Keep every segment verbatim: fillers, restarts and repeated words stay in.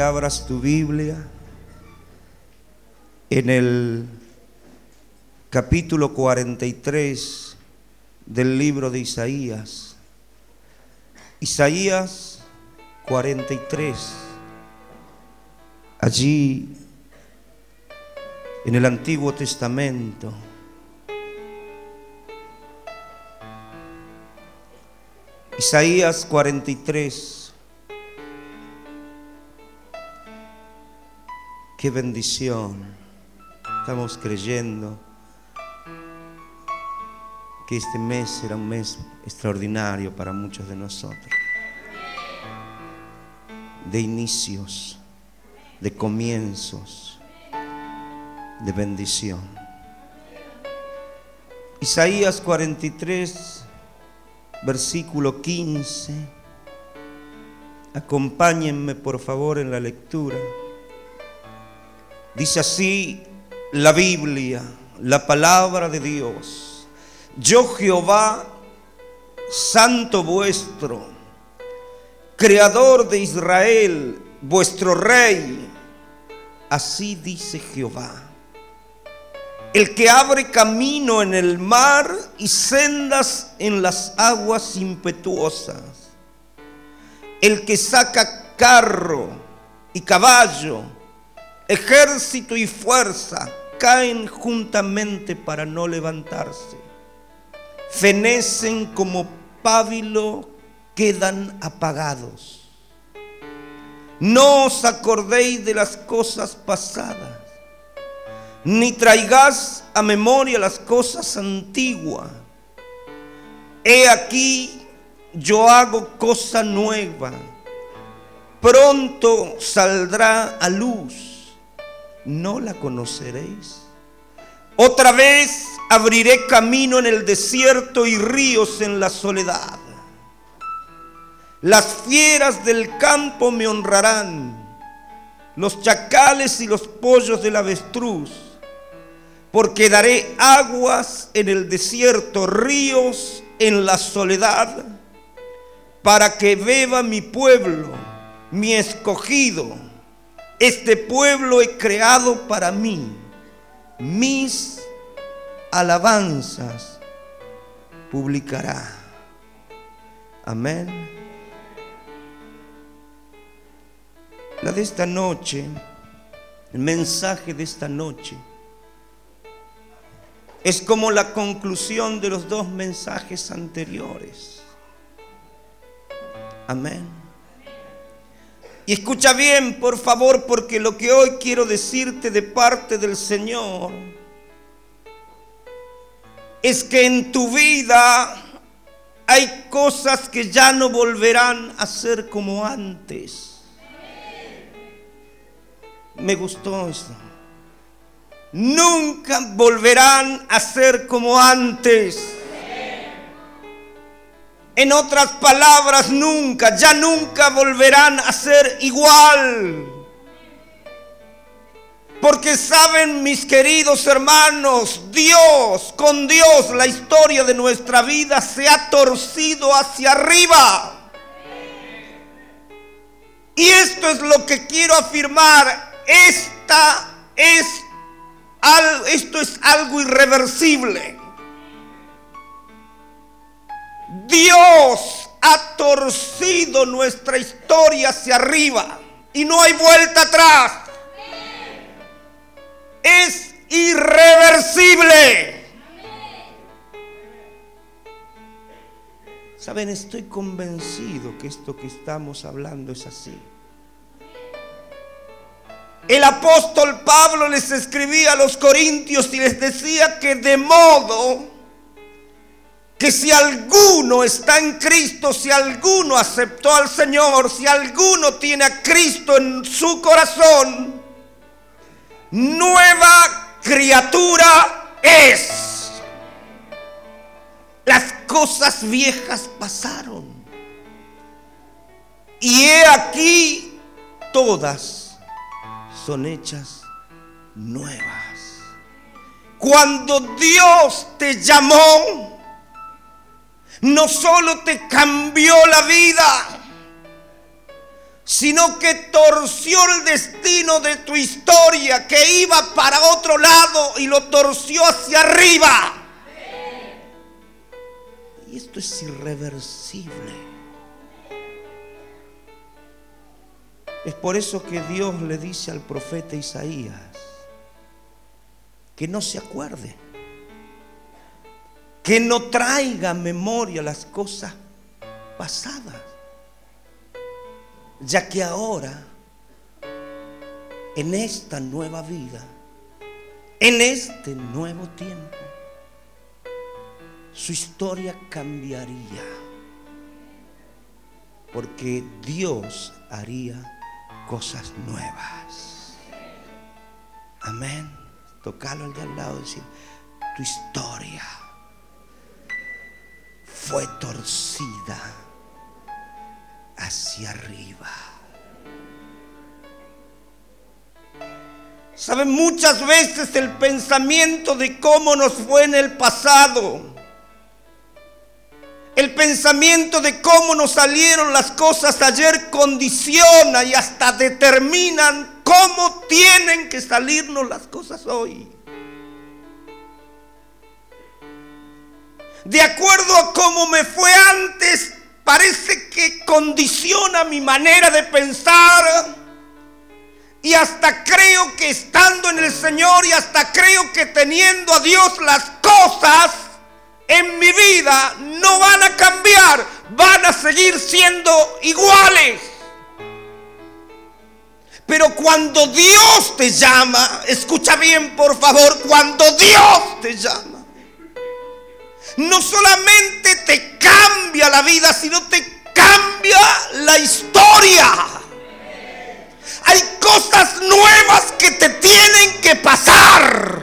abras tu Biblia en el capítulo cuarenta y tres del libro de Isaías. Isaías cuarenta y tres. Allí en el Antiguo Testamento, Isaías cuarenta y tres. Qué bendición. Estamos creyendo que este mes será un mes extraordinario para muchos de nosotros, de inicios, de comienzos, de bendición. Isaías cuarenta y tres, versículo quince. Acompáñenme por favor en la lectura. Dice así la Biblia, la palabra de Dios: Yo Jehová, santo vuestro, creador de Israel, vuestro rey, así dice Jehová, el que abre camino en el mar y sendas en las aguas impetuosas, el que saca carro y caballo, ejército y fuerza, caen juntamente para no levantarse, fenecen como pábilo, quedan apagados. No os acordéis de las cosas pasadas, ni traigáis a memoria las cosas antiguas. He aquí, yo hago cosa nueva, pronto saldrá a luz. ¿No la conoceréis? Otra vez abriré camino en el desierto y ríos en la soledad. Las fieras del campo me honrarán, los chacales y los pollos del avestruz, porque daré aguas en el desierto, ríos en la soledad, para que beba mi pueblo, mi escogido. Este pueblo he creado para mí, mis alabanzas publicará. Amén. La de esta noche, el mensaje de esta noche, es como la conclusión de los dos mensajes anteriores. Amén. Y escucha bien, por favor, porque lo que hoy quiero decirte de parte del Señor es que en tu vida hay cosas que ya no volverán a ser como antes. Me gustó esto. Nunca volverán a ser como antes. En otras palabras, nunca, ya nunca volverán a ser igual. Porque saben, mis queridos hermanos, Dios, con Dios, la historia de nuestra vida se ha torcido hacia arriba. Y esto es lo que quiero afirmar. Esta es, esto es algo irreversible. Dios ha torcido nuestra historia hacia arriba y no hay vuelta atrás. Es irreversible. Saben, estoy convencido que esto que estamos hablando es así. El apóstol Pablo les escribía a los corintios y les decía que de modo que si alguno está en Cristo, si alguno aceptó al Señor, si alguno tiene a Cristo en su corazón, nueva criatura es. Las cosas viejas pasaron y he aquí todas son hechas nuevas. Cuando Dios te llamó, no solo te cambió la vida, sino que torció el destino de tu historia, que iba para otro lado y lo torció hacia arriba. Y esto es irreversible. Es por eso que Dios le dice al profeta Isaías que no se acuerde, que no traiga a memoria las cosas pasadas, ya que ahora, en esta nueva vida, en este nuevo tiempo, su historia cambiaría, porque Dios haría cosas nuevas. Amén. Tocarlo al de al lado y decir: tu historia fue torcida hacia arriba. Saben, muchas veces el pensamiento de cómo nos fue en el pasado, el pensamiento de cómo nos salieron las cosas ayer, condiciona y hasta determinan cómo tienen que salirnos las cosas hoy. De acuerdo a cómo me fue antes, parece que condiciona mi manera de pensar. Y hasta creo que estando en el Señor, y hasta creo que teniendo a Dios, las cosas en mi vida no van a cambiar, van a seguir siendo iguales. Pero cuando Dios te llama, escucha bien por favor, cuando Dios te llama, no solamente te cambia la vida, sino te cambia la historia. Hay cosas nuevas que te tienen que pasar.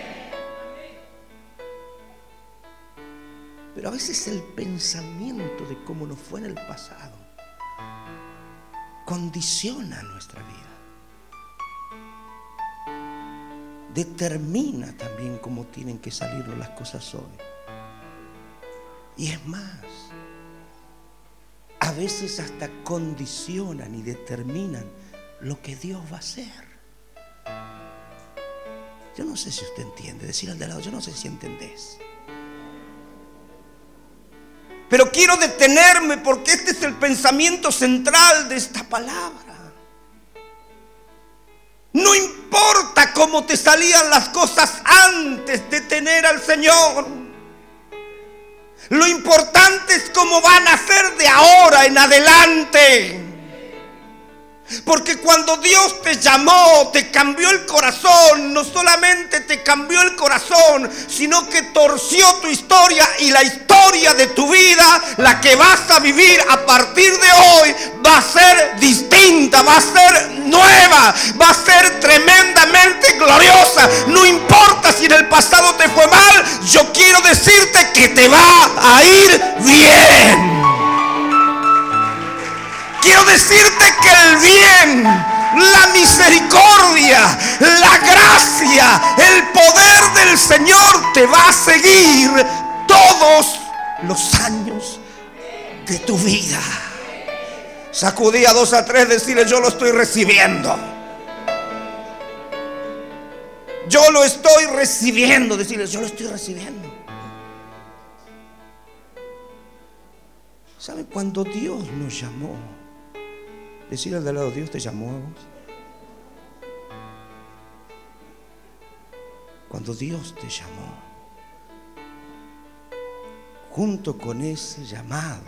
Pero a veces el pensamiento de cómo nos fue en el pasado condiciona nuestra vida. Determina también cómo tienen que salirnos las cosas hoy. Y es más, a veces hasta condicionan y determinan lo que Dios va a hacer. Yo no sé si usted entiende. Decir al de al lado: yo no sé si entendés. Pero quiero detenerme porque este es el pensamiento central de esta palabra. No importa cómo te salían las cosas antes de tener al Señor. Lo importante es cómo van a ser de ahora en adelante. Porque cuando Dios te llamó, te cambió el corazón. No solamente te cambió el corazón, sino que torció tu historia. Y la historia de tu vida, la que vas a vivir a partir de hoy, va a ser distinta, va a ser nueva, va a ser tremendamente gloriosa. No importa si en el pasado te fue mal, yo quiero decirte que te va a ir bien. Quiero decirte que el bien, la misericordia, la gracia, el poder del Señor te va a seguir todos los años de tu vida. Sacudí a dos a tres, decirle: yo lo estoy recibiendo. Yo lo estoy recibiendo. Decirle: yo lo estoy recibiendo. ¿Sabe? Cuando Dios nos llamó, decirle al de al lado: Dios te llamó a vos. Cuando Dios te llamó, junto con ese llamado,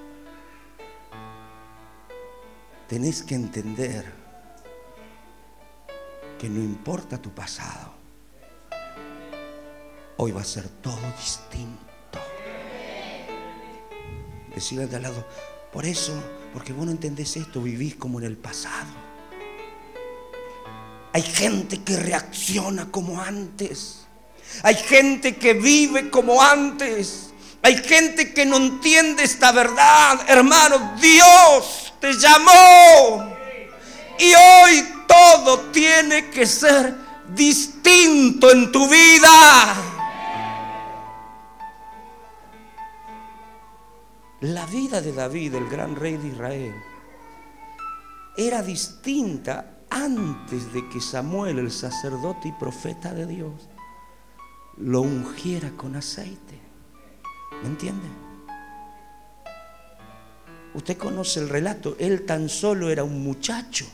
tenés que entender que no importa tu pasado, hoy va a ser todo distinto. Decirle al de al lado: por eso, porque vos no entendés esto, vivís como en el pasado. Hay gente que reacciona como antes. Hay gente que vive como antes. Hay gente que no entiende esta verdad. Hermano, Dios te llamó. Y hoy todo tiene que ser distinto en tu vida. La vida de David, el gran rey de Israel, era distinta antes de que Samuel, el sacerdote y profeta de Dios, lo ungiera con aceite. ¿Me entiende? Usted conoce el relato. Él tan solo era un muchacho,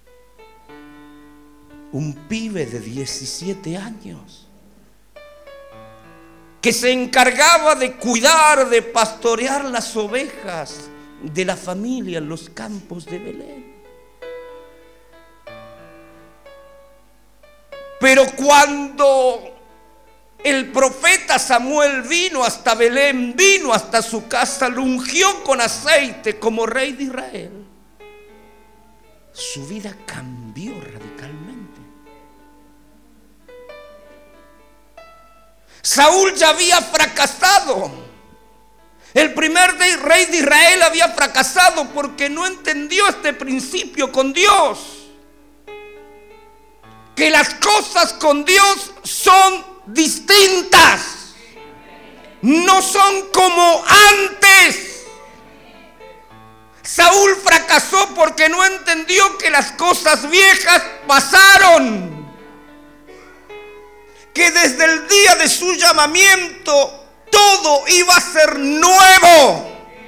un pibe de diecisiete años, que se encargaba de cuidar, de pastorear las ovejas de la familia en los campos de Belén. Pero cuando el profeta Samuel vino hasta Belén, vino hasta su casa, lo ungió con aceite como rey de Israel, su vida cambió radicalmente. Saúl ya había fracasado. El primer rey de Israel había fracasado porque no entendió este principio con Dios, que las cosas con Dios son distintas, no son como antes. Saúl fracasó porque no entendió que las cosas viejas pasaron, que desde el día de su llamamiento todo iba a ser nuevo.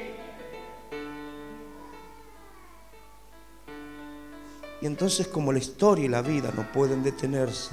Y entonces, como la historia y la vida no pueden detenerse,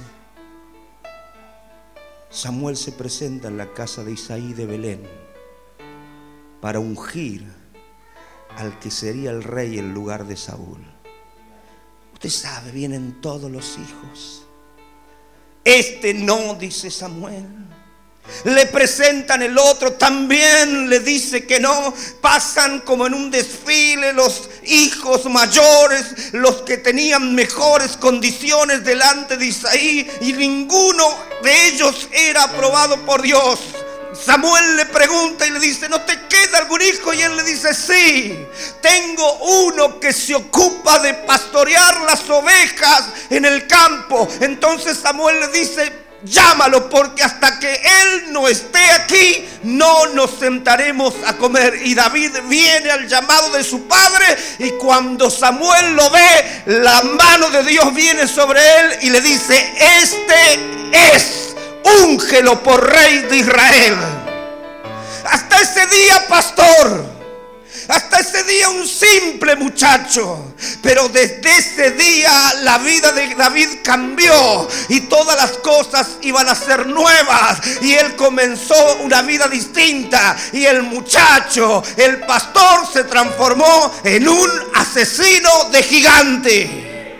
Samuel se presenta en la casa de Isaí de Belén para ungir al que sería el rey en lugar de Saúl. Usted sabe, vienen todos los hijos. Este no, dice Samuel. Le presentan el otro, también le dice que no. Pasan como en un desfile los hijos mayores, los que tenían mejores condiciones delante de Isaí, y ninguno de ellos era aprobado por Dios. Samuel le pregunta y le dice: ¿no te queda algún hijo? Y él le dice: sí, tengo uno que se ocupa de pastorear las ovejas en el campo. Entonces Samuel le dice: llámalo, porque hasta que él no esté aquí no nos sentaremos a comer. Y David viene al llamado de su padre, y cuando Samuel lo ve, la mano de Dios viene sobre él y le dice: este es, úngelo por rey de Israel. Hasta ese día, pastor, hasta ese día un simple muchacho, pero desde ese día la vida de David cambió y todas las cosas iban a ser nuevas, y él comenzó una vida distinta, y el muchacho, el pastor, se transformó en un asesino de gigante.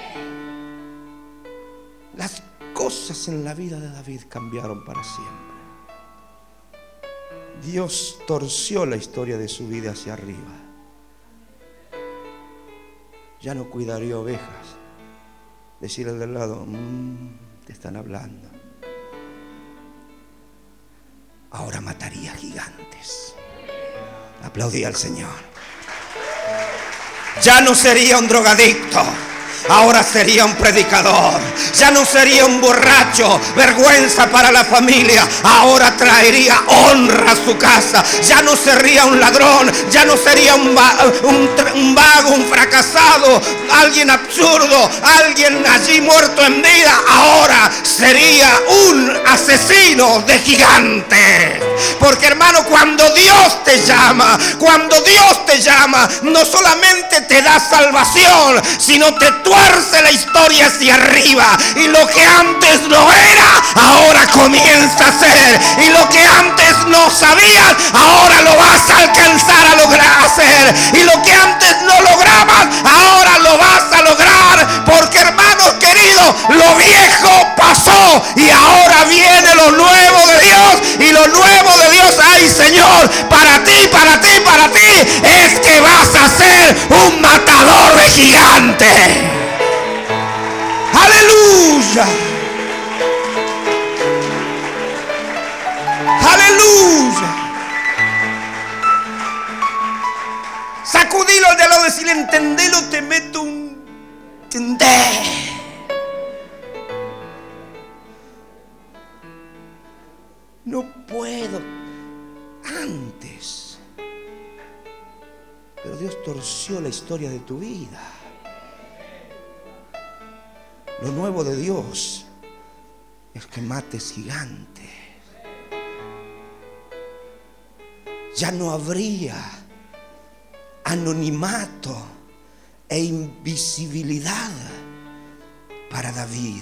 Las cosas en la vida de David cambiaron para siempre. Dios torció la historia de su vida hacia arriba. Ya no cuidaría ovejas. Decirle al del lado: mmm, te están hablando. Ahora mataría gigantes. Aplaudí al Señor. Ya no sería un drogadicto, ahora sería un predicador. Ya no sería un borracho, vergüenza para la familia, ahora traería honra a su casa. Ya no sería un ladrón, ya no sería un, va un, un vago, un fracasado, alguien absurdo, alguien allí muerto en vida. Ahora sería un asesino de gigantes. Porque, hermano, cuando Dios te llama, cuando Dios te llama, no solamente te da salvación, sino te tuerce la historia hacia arriba, y lo que antes no era, ahora comienza a ser, y lo que antes no sabías, ahora lo vas a alcanzar a lograr hacer, y lo que antes no lograbas, ahora lo vas a lograr, porque, hermanos queridos, lo viejo pasó y ahora viene lo nuevo de Dios. Y lo nuevo de Dios, ay Señor, para ti, para ti, para ti, es que vas a ser un matador de gigantes. Aleluya. Aleluya. Sacudilo al de al lado, decirle: entendelo, te meto un entender. No puedo antes. Pero Dios torció la historia de tu vida. Lo nuevo de Dios es que mates gigantes. Ya no habría anonimato e invisibilidad para David.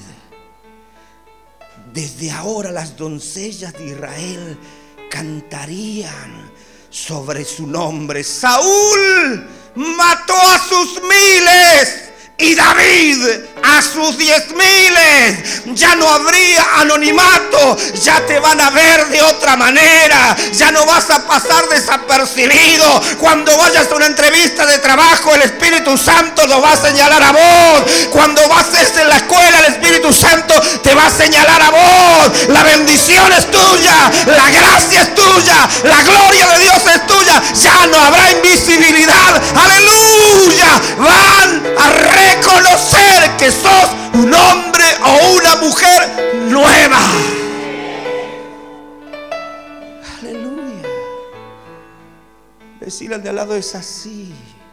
Desde ahora las doncellas de Israel cantarían sobre su nombre. Saúl mató a sus miles y David a sus diez miles. Ya no habría anonimato. Ya te van a ver de otra manera. Ya no vas a pasar desapercibido. Cuando vayas a una entrevista de trabajo, el Espíritu Santo lo va a señalar a vos. Cuando vas a estar en la escuela, el Espíritu Santo te va a señalar a vos. La bendición es tuya. La gracia es tuya. La gloria de Dios es tuya. Ya no habrá invisibilidad. Aleluya. Van a reconocer que sos un hombre o una mujer nueva. Aleluya. Decirle al de al lado: es así.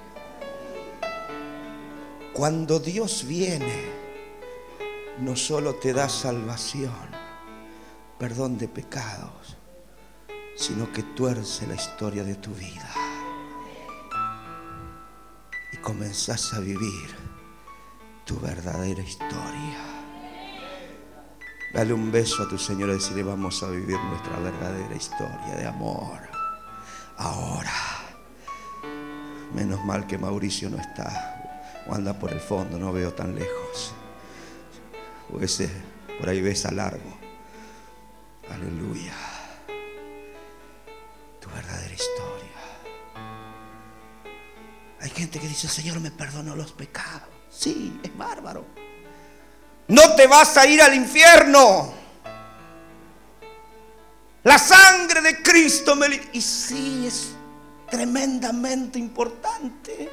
Cuando Dios viene, no solo te da salvación, perdón de pecados, sino que tuerce la historia de tu vida y comenzás a vivir tu verdadera historia. Dale un beso a tu Señor y decirle: vamos a vivir nuestra verdadera historia de amor ahora. Menos mal que Mauricio no está o anda por el fondo, no veo tan lejos, porque ese, por ahí ves a largo. Aleluya. Tu verdadera historia. Hay gente que dice: Señor, me perdonó los pecados. Sí, es bárbaro. No te vas a ir al infierno. La sangre de Cristo me... Y sí, es tremendamente importante.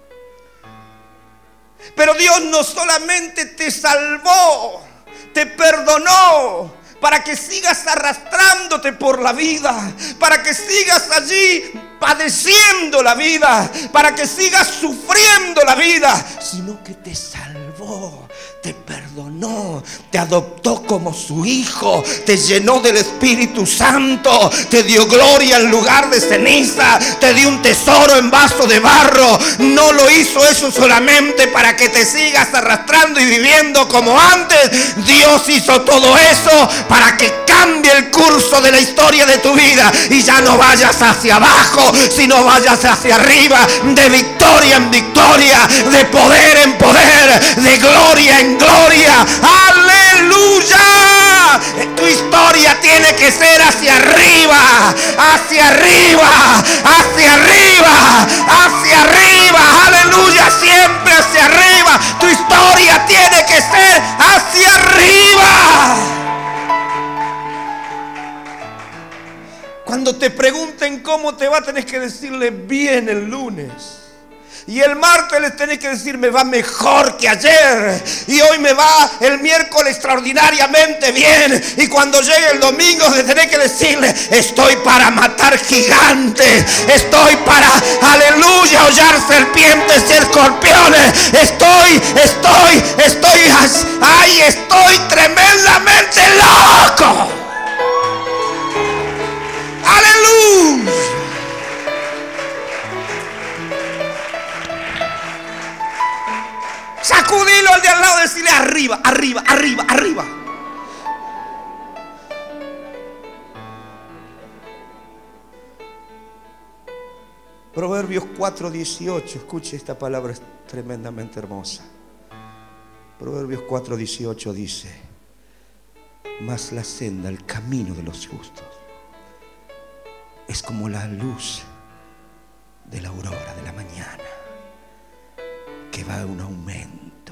Pero Dios no solamente te salvó, te perdonó para que sigas arrastrándote por la vida, para que sigas allí padeciendo la vida, para que sigas sufriendo la vida, sino que te salvó, te perdonó, te adoptó como su hijo, te llenó del Espíritu Santo, te dio gloria en lugar de ceniza, te dio un tesoro en vaso de barro. No lo hizo eso solamente para que te sigas arrastrando y viviendo como antes. Dios hizo todo eso para que cambie el curso de la historia de tu vida y ya no vayas hacia abajo, sino vayas hacia arriba, de victoria en victoria, de poder en poder, de gloria en gloria. ¡Aleluya! Tu historia tiene que ser hacia arriba, hacia arriba, hacia arriba, hacia arriba. ¡Aleluya! Siempre hacia arriba. Tu historia tiene que ser hacia arriba. Cuando te pregunten cómo te va, tenés que decirle: bien el lunes. Y el martes les tenés que decir: me va mejor que ayer. Y hoy me va el miércoles extraordinariamente bien. Y cuando llegue el domingo les tenés que decirle: estoy para matar gigantes. Estoy para, aleluya, hollar serpientes y escorpiones. Estoy, estoy, estoy, ay, estoy tremendamente loco. ¡Aleluya! Sacudilo al de al lado, decirle: arriba, arriba, arriba, arriba. Proverbios cuatro dieciocho, escuche esta palabra, es tremendamente hermosa. Proverbios cuatro dieciocho dice: mas la senda, el camino de los justos es como la luz de la aurora de la mañana, que va a un aumento,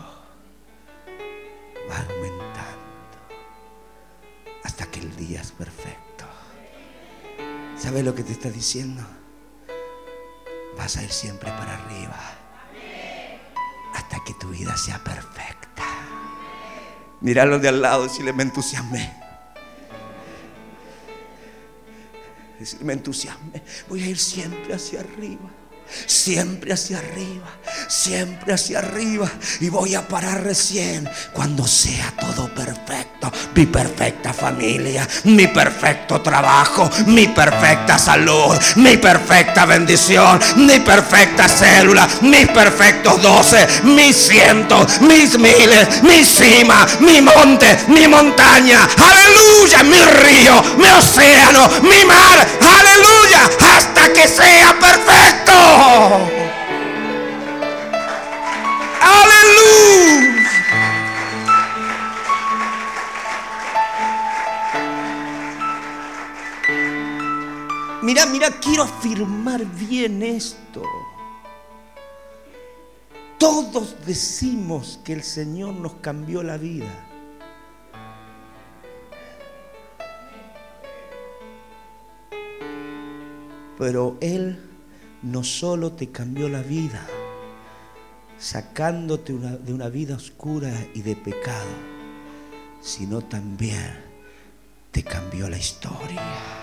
va aumentando hasta que el día es perfecto. ¿Sabes lo que te está diciendo? Vas a ir siempre para arriba hasta que tu vida sea perfecta. Míralo de al lado y decirle: me entusiasmé. Decirle: me entusiasmé. Voy a ir siempre hacia arriba. siempre hacia arriba, siempre hacia arriba. Y voy a parar recién cuando sea todo perfecto. Mi perfecta familia, mi perfecto trabajo, mi perfecta salud, mi perfecta bendición, mi perfecta célula, mis perfectos doce, mis cientos, mis miles, mi cima, mi monte, mi montaña, aleluya, mi río, mi océano, mi mar, aleluya, hasta que sea perfecto. Aleluya. Mira, mira, quiero afirmar bien esto. Todos decimos que el Señor nos cambió la vida. Pero Él no solo te cambió la vida, sacándote una, de una vida oscura y de pecado, sino también te cambió la historia.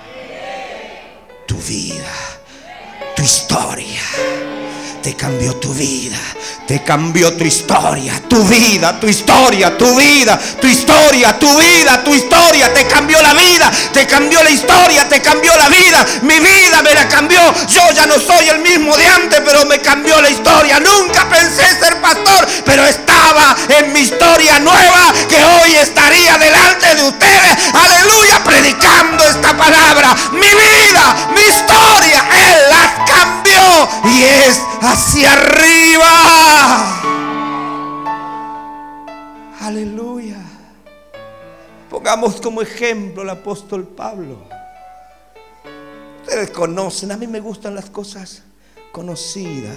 Tu vida, tu historia. Te cambió tu vida, te cambió tu historia, tu vida, tu historia, tu vida, tu historia, tu vida, tu historia. Te cambió la vida, te cambió la historia, te cambió la vida. Mi vida me la cambió. Yo ya no soy el mismo de antes, pero me cambió la historia. Nunca pensé ser pastor, pero estaba en mi historia nueva, que hoy estaría delante de ustedes, aleluya, predicando esta palabra. Mi vida, mi historia, Él las cambió y es hacia arriba. Aleluya. Pongamos como ejemplo al apóstol Pablo. Ustedes conocen, a mí me gustan las cosas conocidas.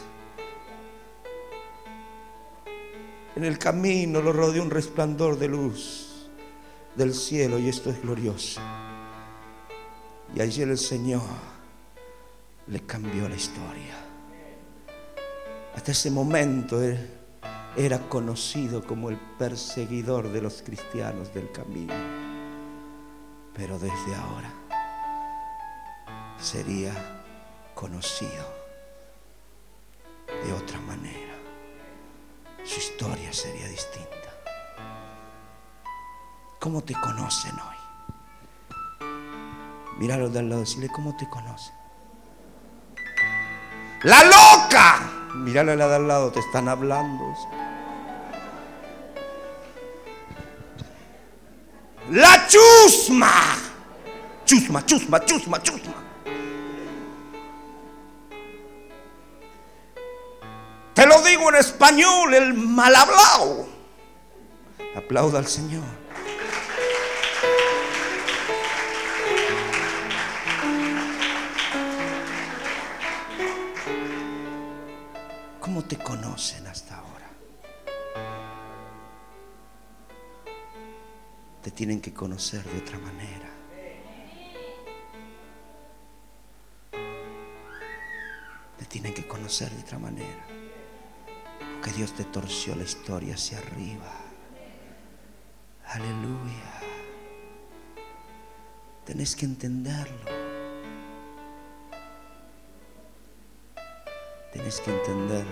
En el camino lo rodeó un resplandor de luz del cielo, y esto es glorioso. Y ayer el Señor le cambió la historia. Hasta ese momento él era conocido como el perseguidor de los cristianos del camino, pero desde ahora sería conocido de otra manera. Su historia sería distinta. ¿Cómo te conocen hoy? Míralo de al lado, decirle: ¿cómo te conocen? ¡La loca! Míralo a la de al lado, te están hablando. ¡La chusma! Chusma, chusma, chusma, chusma. Te lo digo en español, el mal hablado. Aplauda al Señor. ¿Cómo te conocen hasta ahora? Te tienen que conocer de otra manera. Te tienen que conocer de otra manera. Porque Dios te torció la historia hacia arriba. Aleluya. Tenés que entenderlo. Tienes que entenderlo.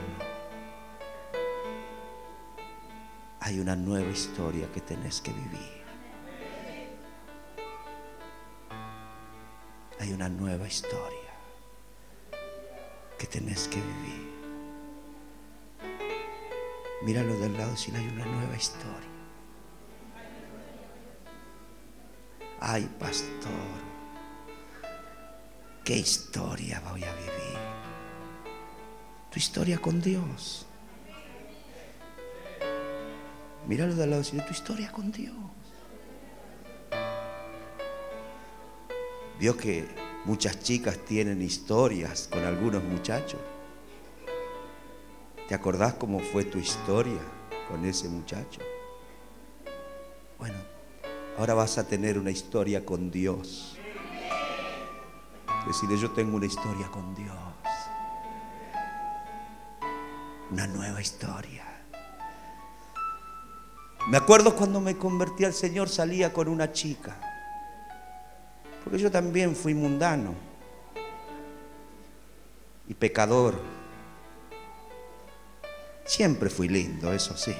Hay una nueva historia que tenés que vivir. Hay una nueva historia que tenés que vivir. Míralo del lado, si no hay una nueva historia. Ay, pastor, ¿qué historia voy a vivir? Tu historia con Dios. Míralo de al lado, de tu historia con Dios. Vio que muchas chicas tienen historias con algunos muchachos. ¿Te acordás cómo fue tu historia con ese muchacho? Bueno, ahora vas a tener una historia con Dios. Decirle: yo tengo una historia con Dios. Una nueva historia. Me acuerdo cuando me convertí al Señor, salía con una chica, porque yo también fui mundano. y pecador. Siempre fui lindo, eso sí.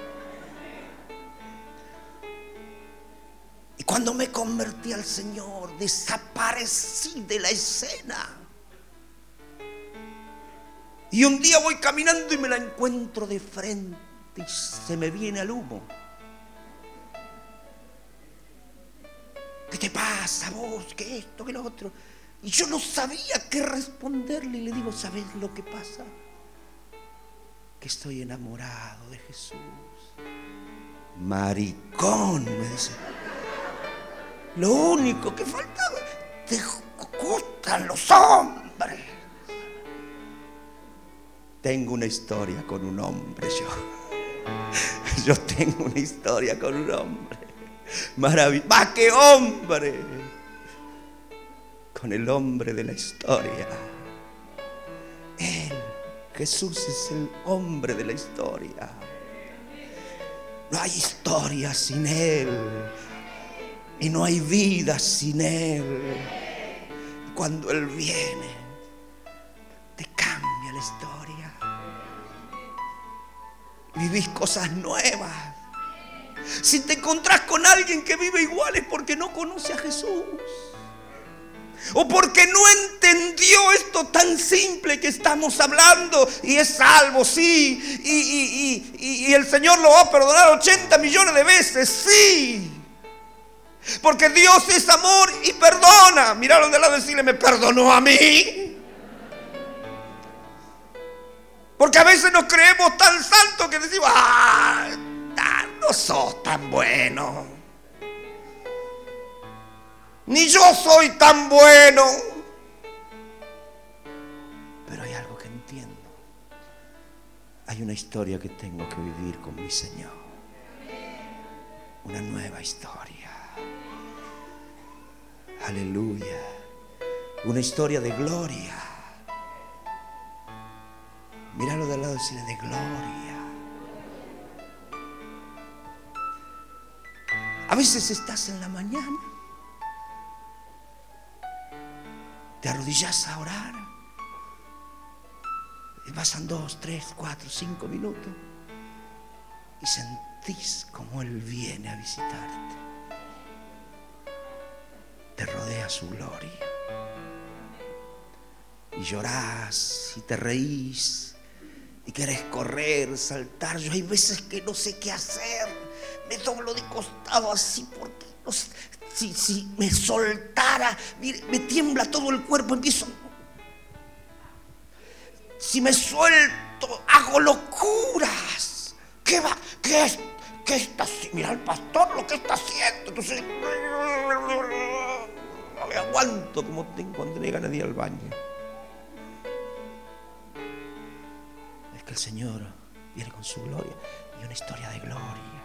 Y cuando me convertí al Señor, desaparecí de la escena. Y un día voy caminando y me la encuentro de frente y se me viene al humo. ¿Qué te pasa vos? ¿Qué esto? ¿Qué lo otro? Y yo no sabía qué responderle. Y le digo, ¿sabes lo que pasa? Que estoy enamorado de Jesús. Maricón, me dice. Lo único que faltaba, te gustan los hombres. Tengo una historia con un hombre, yo. Yo tengo una historia con un hombre. Maravilloso. ¡Más que hombre! Con el hombre de la historia. Él, Jesús, es el hombre de la historia. No hay historia sin Él. Y no hay vida sin Él. Cuando Él viene, te cambia la historia. Vivís cosas nuevas. Si te encontrás con alguien que vive igual es porque no conoce a Jesús. O porque no entendió esto tan simple que estamos hablando. Y es salvo, sí. Y, y, y, y el Señor lo va a perdonar ochenta millones de veces, sí. Porque Dios es amor y perdona. Miraron de lado y decirle, ¿me perdonó a mí? Porque a veces nos creemos tan santos que decimos, ah, no sos tan bueno. Ni yo soy tan bueno. Pero hay algo que entiendo. Hay una historia que tengo que vivir con mi Señor. Una nueva historia. Aleluya. Una historia de gloria. Míralo de al lado y decirle, de gloria. A veces estás en la mañana, te arrodillas a orar y pasan dos, tres, cuatro, cinco minutos y sentís como Él viene a visitarte. Te rodea su gloria y llorás y te reís y querés correr, saltar. Yo hay veces que no sé qué hacer, me doblo de costado así porque no sé, si, si me soltara, mire, me tiembla todo el cuerpo, empiezo. Si me suelto, hago locuras. ¿Qué va? ¿Qué es? ¿Qué está haciendo? Mira al pastor lo que está haciendo. Entonces no me aguanto como tengo cuando le ganas de ir al baño. Es que el Señor viene con su gloria y una historia de gloria.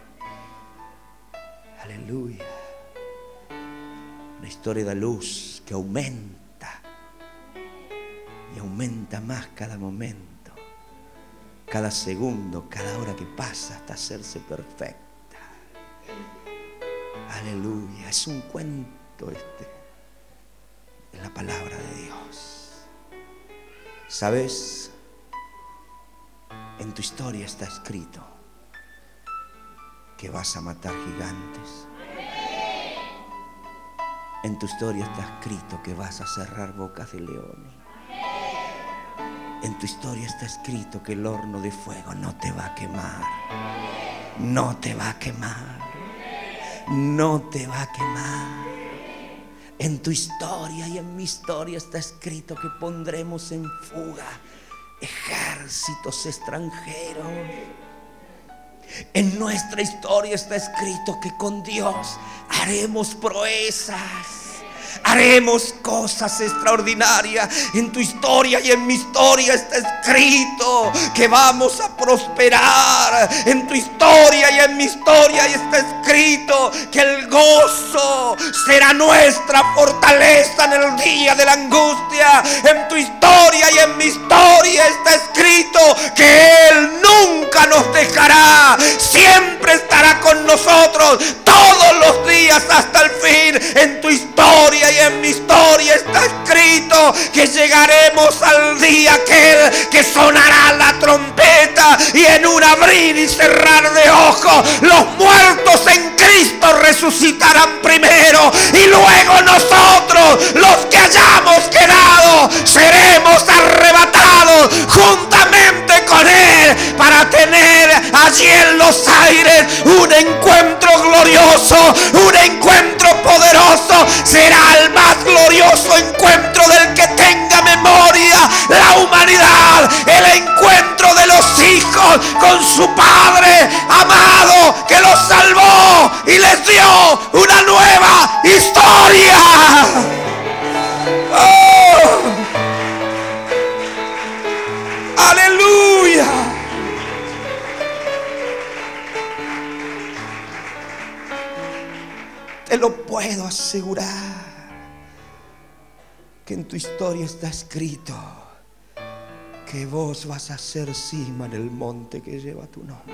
Aleluya. Una historia de luz que aumenta y aumenta más cada momento, cada segundo, cada hora que pasa hasta hacerse perfecta. Aleluya. Es un cuento este, es la palabra de Dios. ¿Sabes? En tu historia está escrito que vas a matar gigantes. En tu historia está escrito que vas a cerrar bocas de leones. En tu historia está escrito que el horno de fuego no te va a quemar. No te va a quemar. No te va a quemar. En tu historia y en mi historia está escrito que pondremos en fuga ejércitos extranjeros. En nuestra historia está escrito que con Dios haremos proezas, haremos cosas extraordinarias. En tu historia y en mi historia está escrito que vamos a prosperar. En tu historia y en mi historia está escrito que el gozo será nuestra fortaleza en el día de la angustia. En tu historia y en mi historia está escrito que Él nunca nos dejará, siempre estará con nosotros todos los días hasta el fin. En tu historia y en mi historia está escrito escrito que llegaremos al día aquel que sonará la trompeta y en un abrir y cerrar de ojos los muertos en Cristo resucitarán primero y luego nosotros, los que hayamos quedado, seremos arrebatados juntamente con Él para tener allí en los aires un encuentro glorioso, un encuentro poderoso. Será el más glorioso encuentro del que tenga memoria la humanidad, el encuentro de los hijos con su Padre amado que los salvó y les dio una nueva historia. ¡Oh! ¡Aleluya! Te lo puedo asegurar que en tu historia está escrito que vos vas a ser cima en el monte que lleva tu nombre.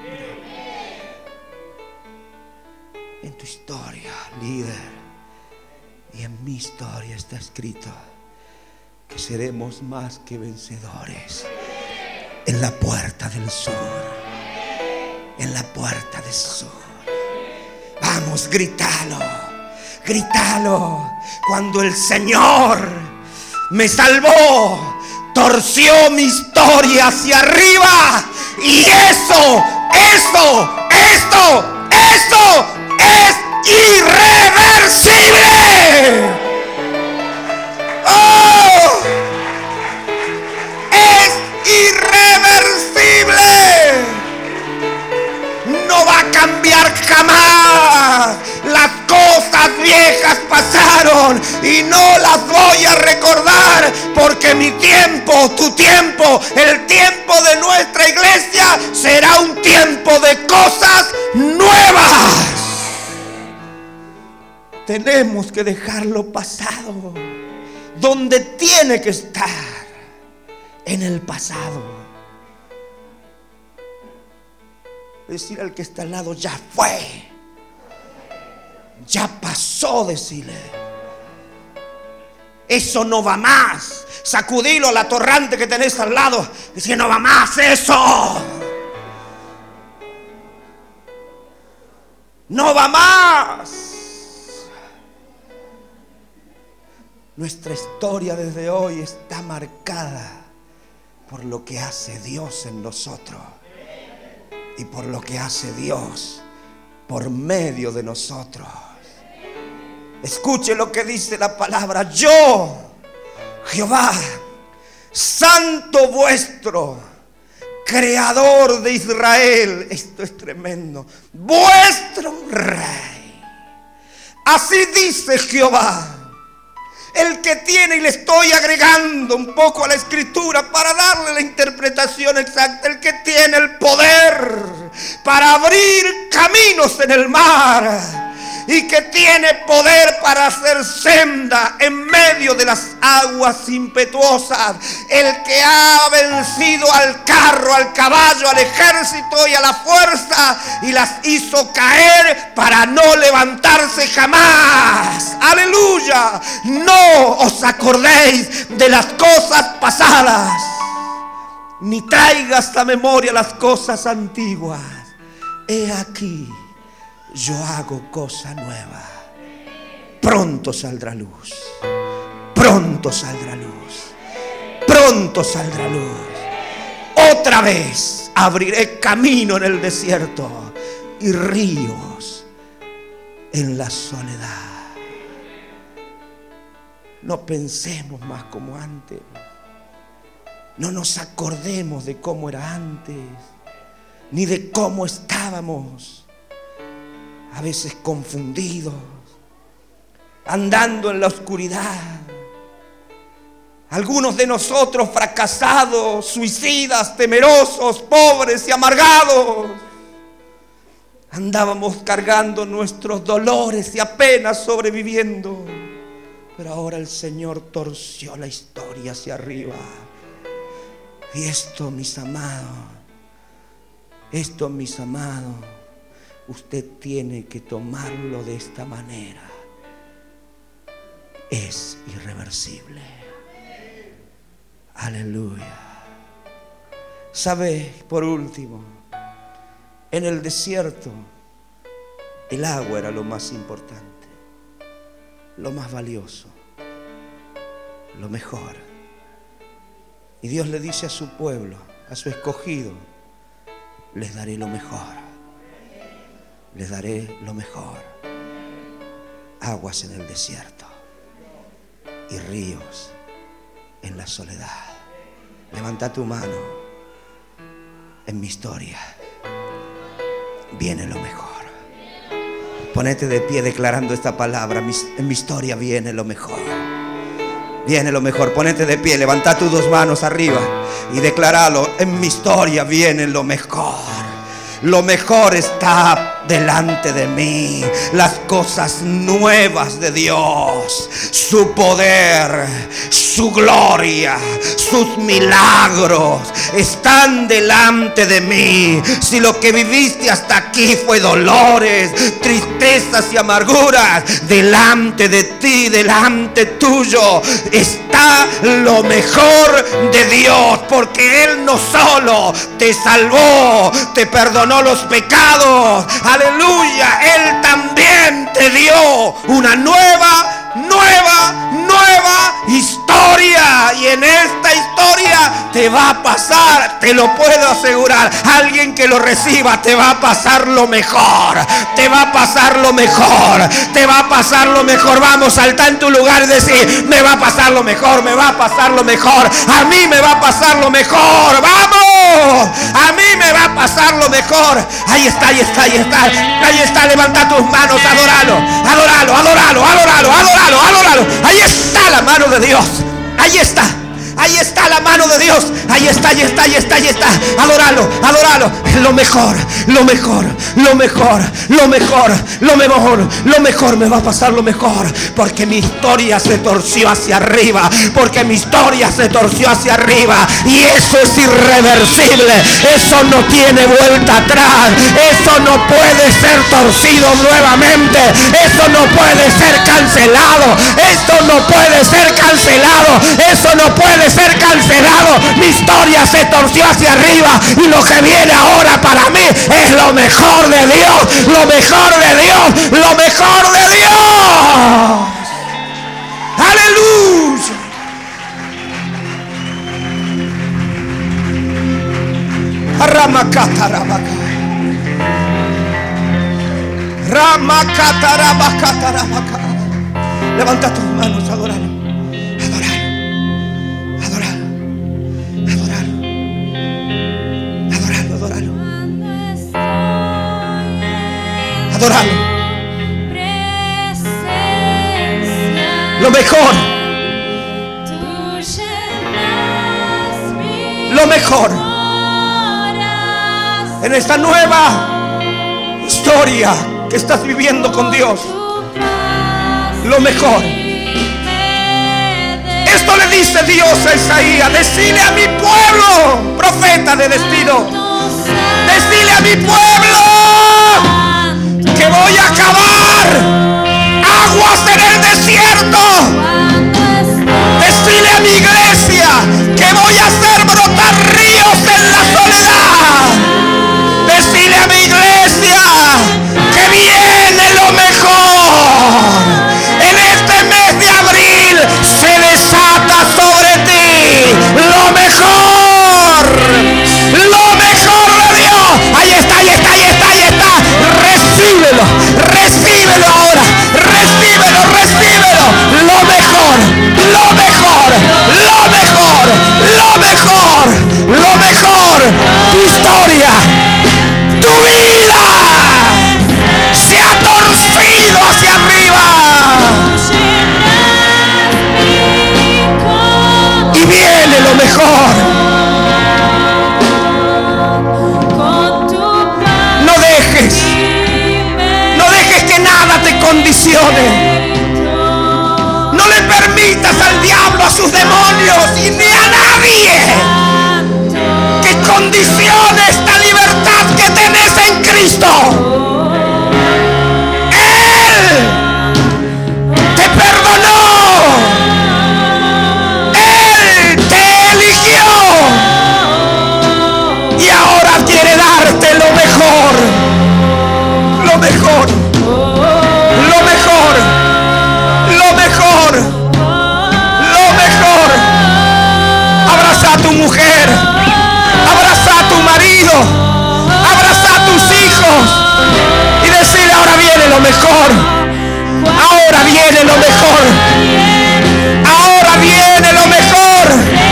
En tu historia, líder, y en mi historia está escrito que seremos más que vencedores en la puerta del sur, en la puerta del sur. Vamos, grítalo, grítalo. Cuando el Señor me salvó, torció mi historia hacia arriba. Y eso, eso, esto, esto es irreversible. ¡Oh! Es irreversible. No va a cambiar jamás. Las cosas viejas pasaron y no las voy a recordar, porque mi tiempo, tu tiempo, el tiempo de nuestra iglesia será un tiempo de cosas nuevas. Tenemos que dejarlo pasado donde tiene que estar, en el pasado. Decir al que está al lado, ya fue, ya pasó, decirle. Eso no va más. Sacudilo a la torrante que tenés al lado, decir, no va más eso. No va más. Nuestra historia desde hoy está marcada por lo que hace Dios en nosotros y por lo que hace Dios por medio de nosotros. Escuche lo que dice la palabra. Yo, Jehová, santo vuestro, creador de Israel. Esto es tremendo. Vuestro rey. Así dice Jehová, el que tiene, y le estoy agregando un poco a la escritura para darle la interpretación exacta, el que tiene el poder para abrir caminos en el mar y que tiene poder para hacer senda en medio de las aguas impetuosas, el que ha vencido al carro, al caballo, al ejército y a la fuerza y las hizo caer para no levantarse jamás. Aleluya. No os acordéis de las cosas pasadas, ni traigas a memoria las cosas antiguas. He aquí, yo hago cosa nueva. Pronto saldrá luz. Pronto saldrá luz. Pronto saldrá luz. Otra vez abriré camino en el desierto y ríos en la soledad. No pensemos más como antes. No nos acordemos de cómo era antes, ni de cómo estábamos. A veces confundidos, andando en la oscuridad. Algunos de nosotros fracasados, suicidas, temerosos, pobres y amargados. Andábamos cargando nuestros dolores y apenas sobreviviendo. Pero ahora el Señor torció la historia hacia arriba. Y esto, mis amados, esto, mis amados, usted tiene que tomarlo de esta manera. Es irreversible. Aleluya. ¿Sabe? Por último, en el desierto el agua era lo más importante, lo más valioso, lo mejor. Y Dios le dice a su pueblo, a su escogido: les daré lo mejor, les daré lo mejor. Aguas en el desierto y ríos en la soledad. Levanta tu mano. En mi historia viene lo mejor. Ponete de pie declarando esta palabra: en mi historia viene lo mejor. Viene lo mejor. Ponete de pie, levanta tus dos manos arriba y decláralo: en mi historia viene lo mejor. Lo mejor está delante de mí. Las cosas nuevas de Dios, su poder, su gloria, sus milagros están delante de mí. Si lo que viviste hasta aquí fue dolores, tristezas y amarguras, delante de ti, delante tuyo está lo mejor de Dios, porque Él no solo te salvó, te perdonó los pecados, aleluya, Él también te dio una nueva, nueva, nueva historia. Y en esta historia te va a pasar, te lo puedo asegurar, alguien que lo reciba, te va a pasar lo mejor, te va a pasar lo mejor, te va a pasar lo mejor. Vamos, salta en tu lugar y decir: me va a pasar lo mejor, me va a pasar lo mejor, a mí me va a pasar lo mejor. Vamos, a mí me va a pasar lo mejor. Ahí está, ahí está, ahí está, ahí está. Levanta tus manos, adóralo, adóralo, adóralo, adóralo, adóralo, adóralo. Ahí está la mano de Dios, ahí está. Ahí está la mano de Dios. Ahí está, ahí está, ahí está, ahí está. Adóralo, adóralo. Lo mejor, lo mejor, lo mejor, lo mejor, lo mejor, lo mejor. Me va a pasar lo mejor, porque mi historia se torció hacia arriba. Porque mi historia se torció hacia arriba. Y eso es irreversible. Eso no tiene vuelta atrás. Eso no puede ser torcido nuevamente. Eso no puede ser cancelado. Eso no puede ser cancelado. Eso no puede ser cancelado. Mi historia se torció hacia arriba, y lo que viene ahora para mí es lo mejor de Dios, lo mejor de Dios, lo mejor de Dios. Aleluya. Ramakatarabaca. Ramakatarabaca. Levanta tus manos, adóralo. Adoralo. Lo mejor. Lo mejor. En esta nueva historia que estás viviendo con Dios. Lo mejor. Esto le dice Dios a Isaías: decile a mi pueblo, profeta de destino, decile a mi pueblo que voy a acabar aguas en el desierto. Decile a mi iglesia que voy a hacer brotar ríos en la soledad. Decile a mi iglesia que viene lo mejor. En este mes de abril se desata sobre ti lo mejor, lo mejor de Dios. Ahí está, ahí está, ahí está, ahí está. Recíbelo, recíbelo ahora, recíbelo, recíbelo. Lo mejor, lo mejor, lo mejor, lo mejor, lo mejor. Tu historia, tu vida se ha torcido hacia arriba. Y viene lo mejor. No dejes, no dejes que nada te condicione. No le permitas al diablo, a sus demonios y ni a nadie que condicione esta libertad que tenés en Cristo. Él te perdonó. Él te eligió. ahora viene lo mejor. Ahora viene lo mejor.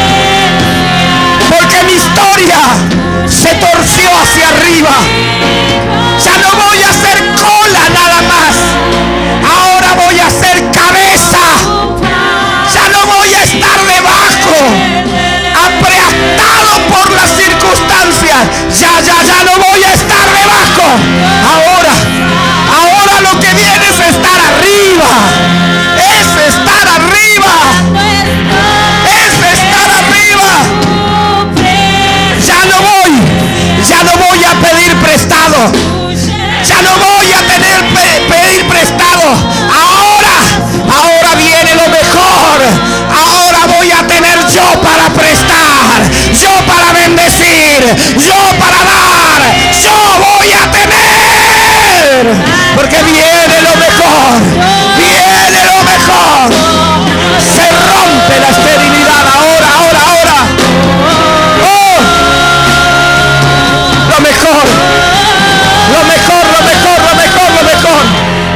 Porque mi historia se torció hacia arriba. Ya no voy a ser cola nada más. Ahora voy a ser cabeza. Ya no voy a estar debajo, aplastado por las circunstancias. Ya, ya, ya no voy a estar debajo. Ahora, ahora lo que viene es estar arriba. Es estar arriba. Es estar arriba. Ya no voy, ya no voy a pedir prestado. Ya no voy a tener pe pedir prestado. Ahora, ahora viene lo mejor. Ahora voy a tener yo para prestar, yo para bendecir, yo para dar, yo voy a tener. Porque viene lo mejor, viene lo mejor. Se rompe la esterilidad ahora, ahora, ahora. Oh, lo mejor, lo mejor, lo mejor, lo mejor, lo mejor.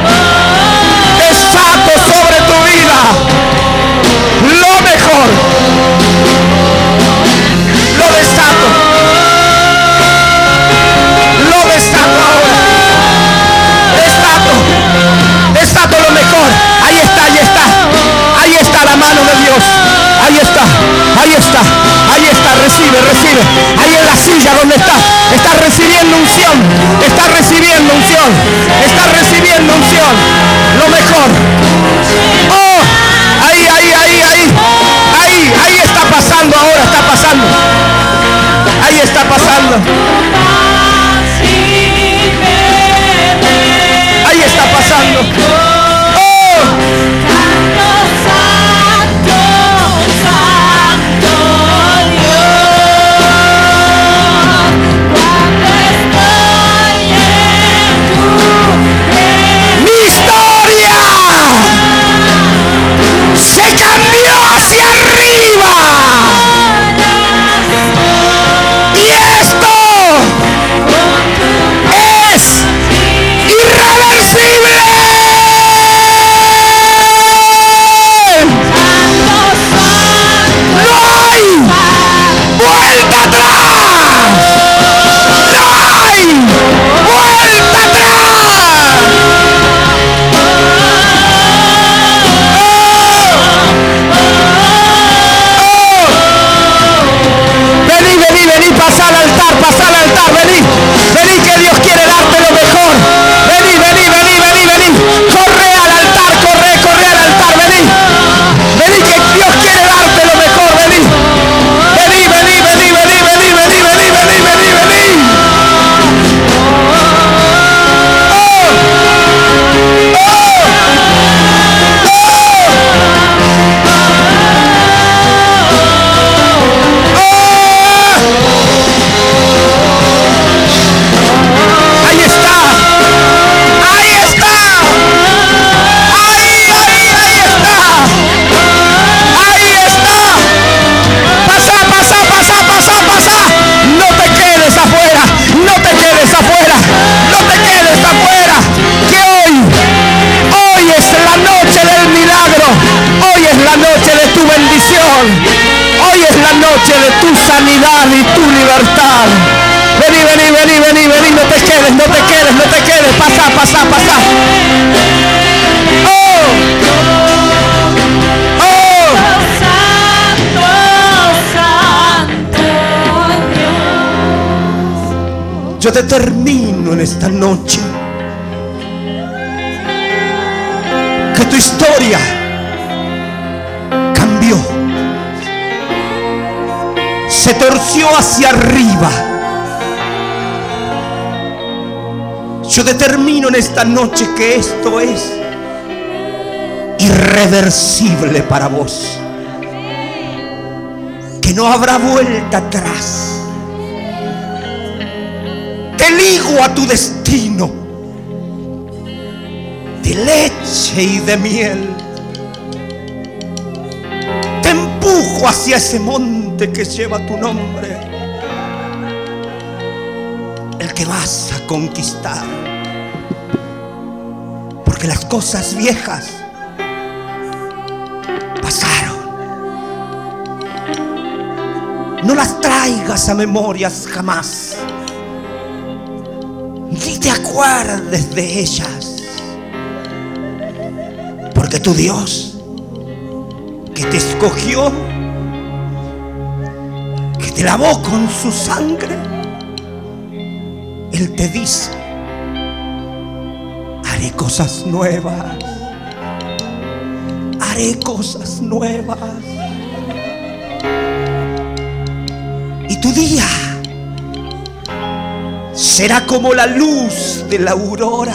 Desato sobre tu vida lo mejor. Lo desato. Lo desato ahora. Desato. Desato lo mejor. Ahí está, ahí está. Ahí está la mano de Dios. Ahí está. Ahí está. Ahí está. Recibe, recibe. Ahí en la silla donde está. Está recibiendo unción. Está recibiendo unción. Está recibiendo unción. Lo mejor. Oh, ahí, ahí, ahí, ahí. Ahí, ahí está pasando ahora. Está pasando. Ahí está pasando. Ahí está pasando. Oh. Mi historia se cambió hacia arriba. Y esto es irreversible. No hay vuelta atrás. No hay vuelta atrás. Vení, vení, vení, pasa al altar, pasa al altar, vení, vení que Dios quiere darte lo mejor. Vení, vení, vení, vení, vení, corre al altar, corre, corre al altar, vení, vení que Dios quiere darte lo mejor, vení, vení, vení, vení, vení, vení, vení, vení, vení, vení, vení. Oh, oh, ahí está, ahí está, ahí, ahí, ahí está, ahí está. Pasa, pasa, pasa, pasa, pasa. No te quedes afuera, no te quedes afuera, no te quedes afuera. Que hoy, hoy es la noche del milagro, hoy es la noche de tu bendición, hoy es la noche de tu sanidad y tu libertad. Vení, vení, vení, vení, vení, no te quedes, no te quedes, no te quedes, pasa, pasa, pasa. Oh, oh. Yo determino en esta noche que tu historia cambió, se torció hacia arriba. Yo determino en esta noche que esto es irreversible para vos, que no habrá vuelta atrás. Te ligo a tu destino de leche y de miel. Te empujo hacia ese monte que lleva tu nombre, el que vas a conquistar. Porque las cosas viejas pasaron. No las traigas a memorias jamás, ni te acuerdes de ellas, porque tu Dios, que te escogió, que te lavó con su sangre, Él te dice: haré cosas nuevas, haré cosas nuevas. Y tu día será como la luz de la aurora,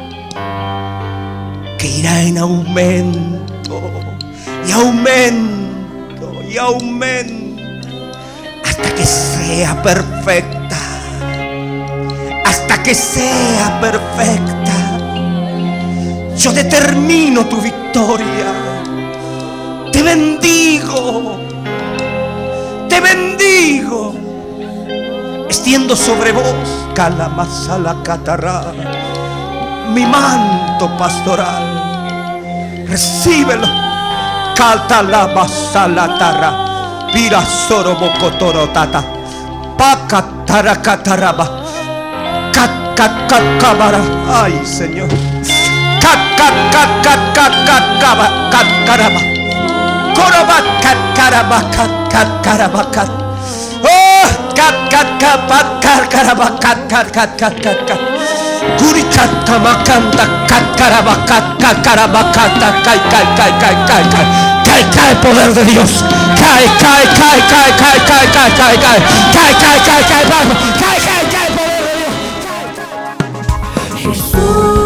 que irá en aumento y aumento y aumento hasta que sea perfecta, hasta que sea perfecta. Yo determino tu victoria. Te bendigo, te bendigo. Extiendo sobre vos, calamasala catarra, mi manto pastoral. Recíbelo. Catalamasala tarra, pira sorobocotoro tata, pacatara cataraba, cacacacabara. Ay, Señor. Cacacacacacacaba, cacaraba, coroba, cacaraba, cacaraba, cat. Oh, cacacapa, cacaraba, cacaraba, Guricata macanta, cacaraba, cacaraba, cata, cae, cae, cae, cae, cae, cae, cae, cae, poder de Dios, cae, cae, cae, cae, cae, cae, cae, cae, cae, cae, cae, cae, cae, cae, cae, cae, poder de Dios, cae, cae. Jesús.